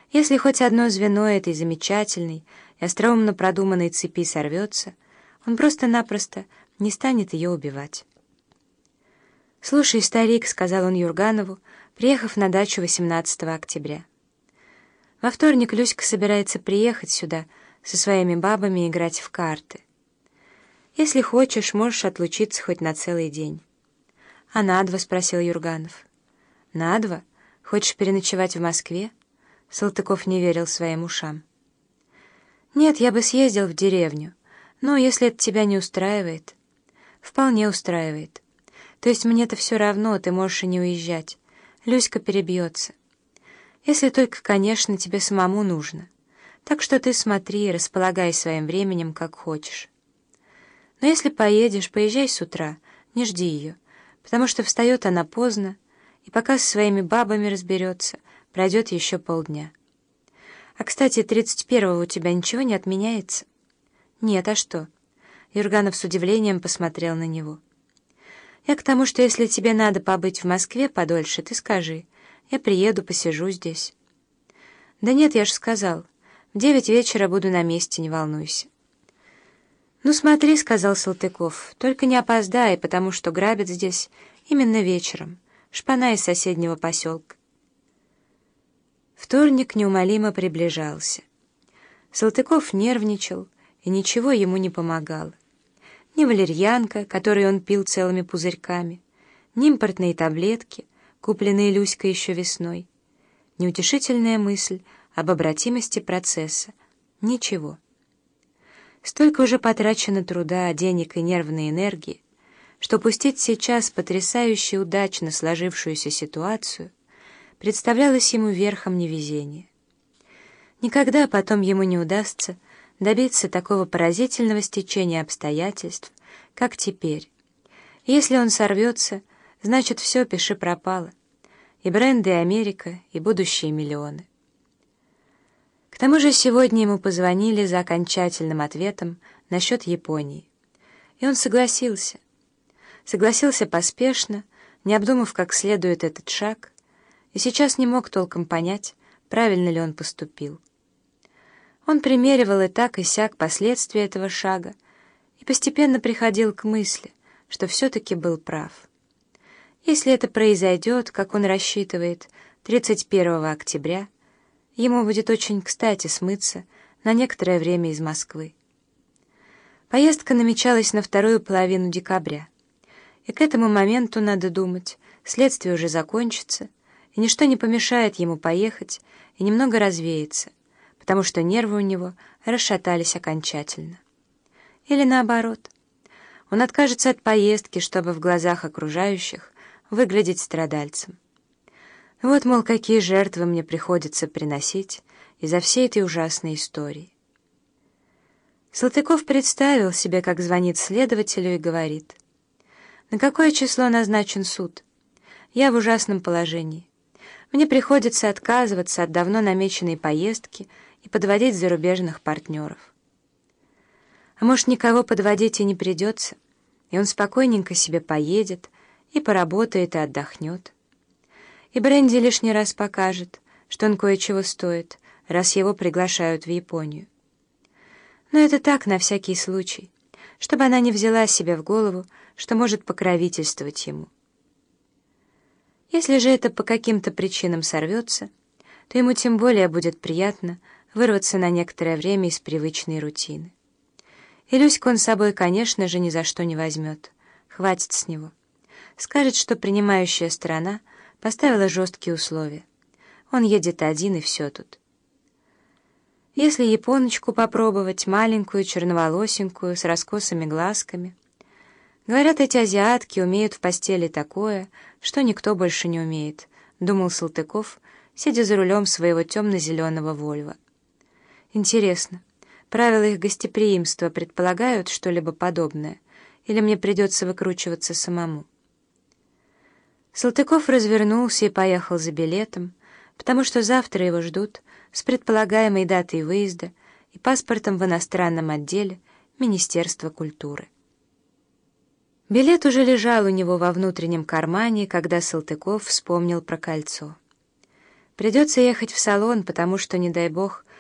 Если хоть одно звено этой замечательной и остроумно продуманной цепи сорвется, он просто-напросто не станет ее убивать. «Слушай, старик», — сказал он Юрганову, приехав на дачу 18 октября. «Во вторник Люська собирается приехать сюда со своими бабами играть в карты. Если хочешь, можешь отлучиться хоть на целый день». «А на два?» — спросил Юрганов. «На два? Хочешь переночевать в Москве?» Салтыков не верил своим ушам. «Нет, я бы съездил в деревню, но если это тебя не устраивает...» «Вполне устраивает. То есть мне-то все равно, ты можешь и не уезжать. Люська перебьется. Если только, конечно, тебе самому нужно. Так что ты смотри, располагай своим временем, как хочешь. Но если поедешь, поезжай с утра, не жди ее, потому что встает она поздно, и пока со своими бабами разберется, пройдет еще полдня. А, кстати, 31-го у тебя ничего не отменяется?» «Нет, а что?» Юрганов с удивлением посмотрел на него. «Я к тому, что если тебе надо побыть в Москве подольше, ты скажи. Я приеду, посижу здесь». «Да нет, я же сказал. В 9 вечера буду на месте, не волнуйся». «Ну смотри», — сказал Салтыков, — «только не опоздай, потому что грабят здесь именно вечером. Шпана из соседнего поселка». Вторник неумолимо приближался. Салтыков нервничал, и ничего ему не помогало. Ни валерьянка, которую он пил целыми пузырьками, ни импортные таблетки, купленные Люськой еще весной, ни утешительная мысль об обратимости процесса. Ничего. Столько уже потрачено труда, денег и нервной энергии, что упустить сейчас потрясающе удачно сложившуюся ситуацию представлялось ему верхом невезения. Никогда потом ему не удастся добиться такого поразительного стечения обстоятельств, как теперь. И если он сорвется, значит, все, пиши пропало. И бренды, и Америка, и будущие миллионы. К тому же сегодня ему позвонили за окончательным ответом насчет Японии. И он согласился. Согласился поспешно, не обдумав как следует этот шаг, и сейчас не мог толком понять, правильно ли он поступил. Он примеривал и так, и сяк последствия этого шага и постепенно приходил к мысли, что все-таки был прав. Если это произойдет, как он рассчитывает, 31 октября, ему будет очень кстати смыться на некоторое время из Москвы. Поездка намечалась на вторую половину декабря, и к этому моменту, надо думать, следствие уже закончится, и ничто не помешает ему поехать и немного развеяться, потому что нервы у него расшатались окончательно. Или наоборот, он откажется от поездки, чтобы в глазах окружающих выглядеть страдальцем. Вот, мол, какие жертвы мне приходится приносить из-за всей этой ужасной истории. Салтыков представил себе, как звонит следователю и говорит: «На какое число назначен суд? Я в ужасном положении. Мне приходится отказываться от давно намеченной поездки и подводить зарубежных партнеров». А может, никого подводить и не придется, и он спокойненько себе поедет, и поработает, и отдохнет. И Бренди лишний раз покажет, что он кое-чего стоит, раз его приглашают в Японию. Но это так, на всякий случай, чтобы она не взяла себе в голову, что может покровительствовать ему. Если же это по каким-то причинам сорвется, то ему тем более будет приятно вырваться на некоторое время из привычной рутины. И Люську он с собой, конечно же, ни за что не возьмет. Хватит с него. Скажет, что принимающая сторона поставила жесткие условия. Он едет один, и все тут. Если японочку попробовать, маленькую, черноволосенькую, с раскосыми глазками. Говорят, эти азиатки умеют в постели такое, что никто больше не умеет, думал Салтыков, сидя за рулем своего темно-зеленого Вольво. Интересно, правила их гостеприимства предполагают что-либо подобное, или мне придется выкручиваться самому? Салтыков развернулся и поехал за билетом, потому что завтра его ждут с предполагаемой датой выезда и паспортом в иностранном отделе Министерства культуры. Билет уже лежал у него во внутреннем кармане, когда Салтыков вспомнил про кольцо. Придется ехать в салон, потому что, не дай бог,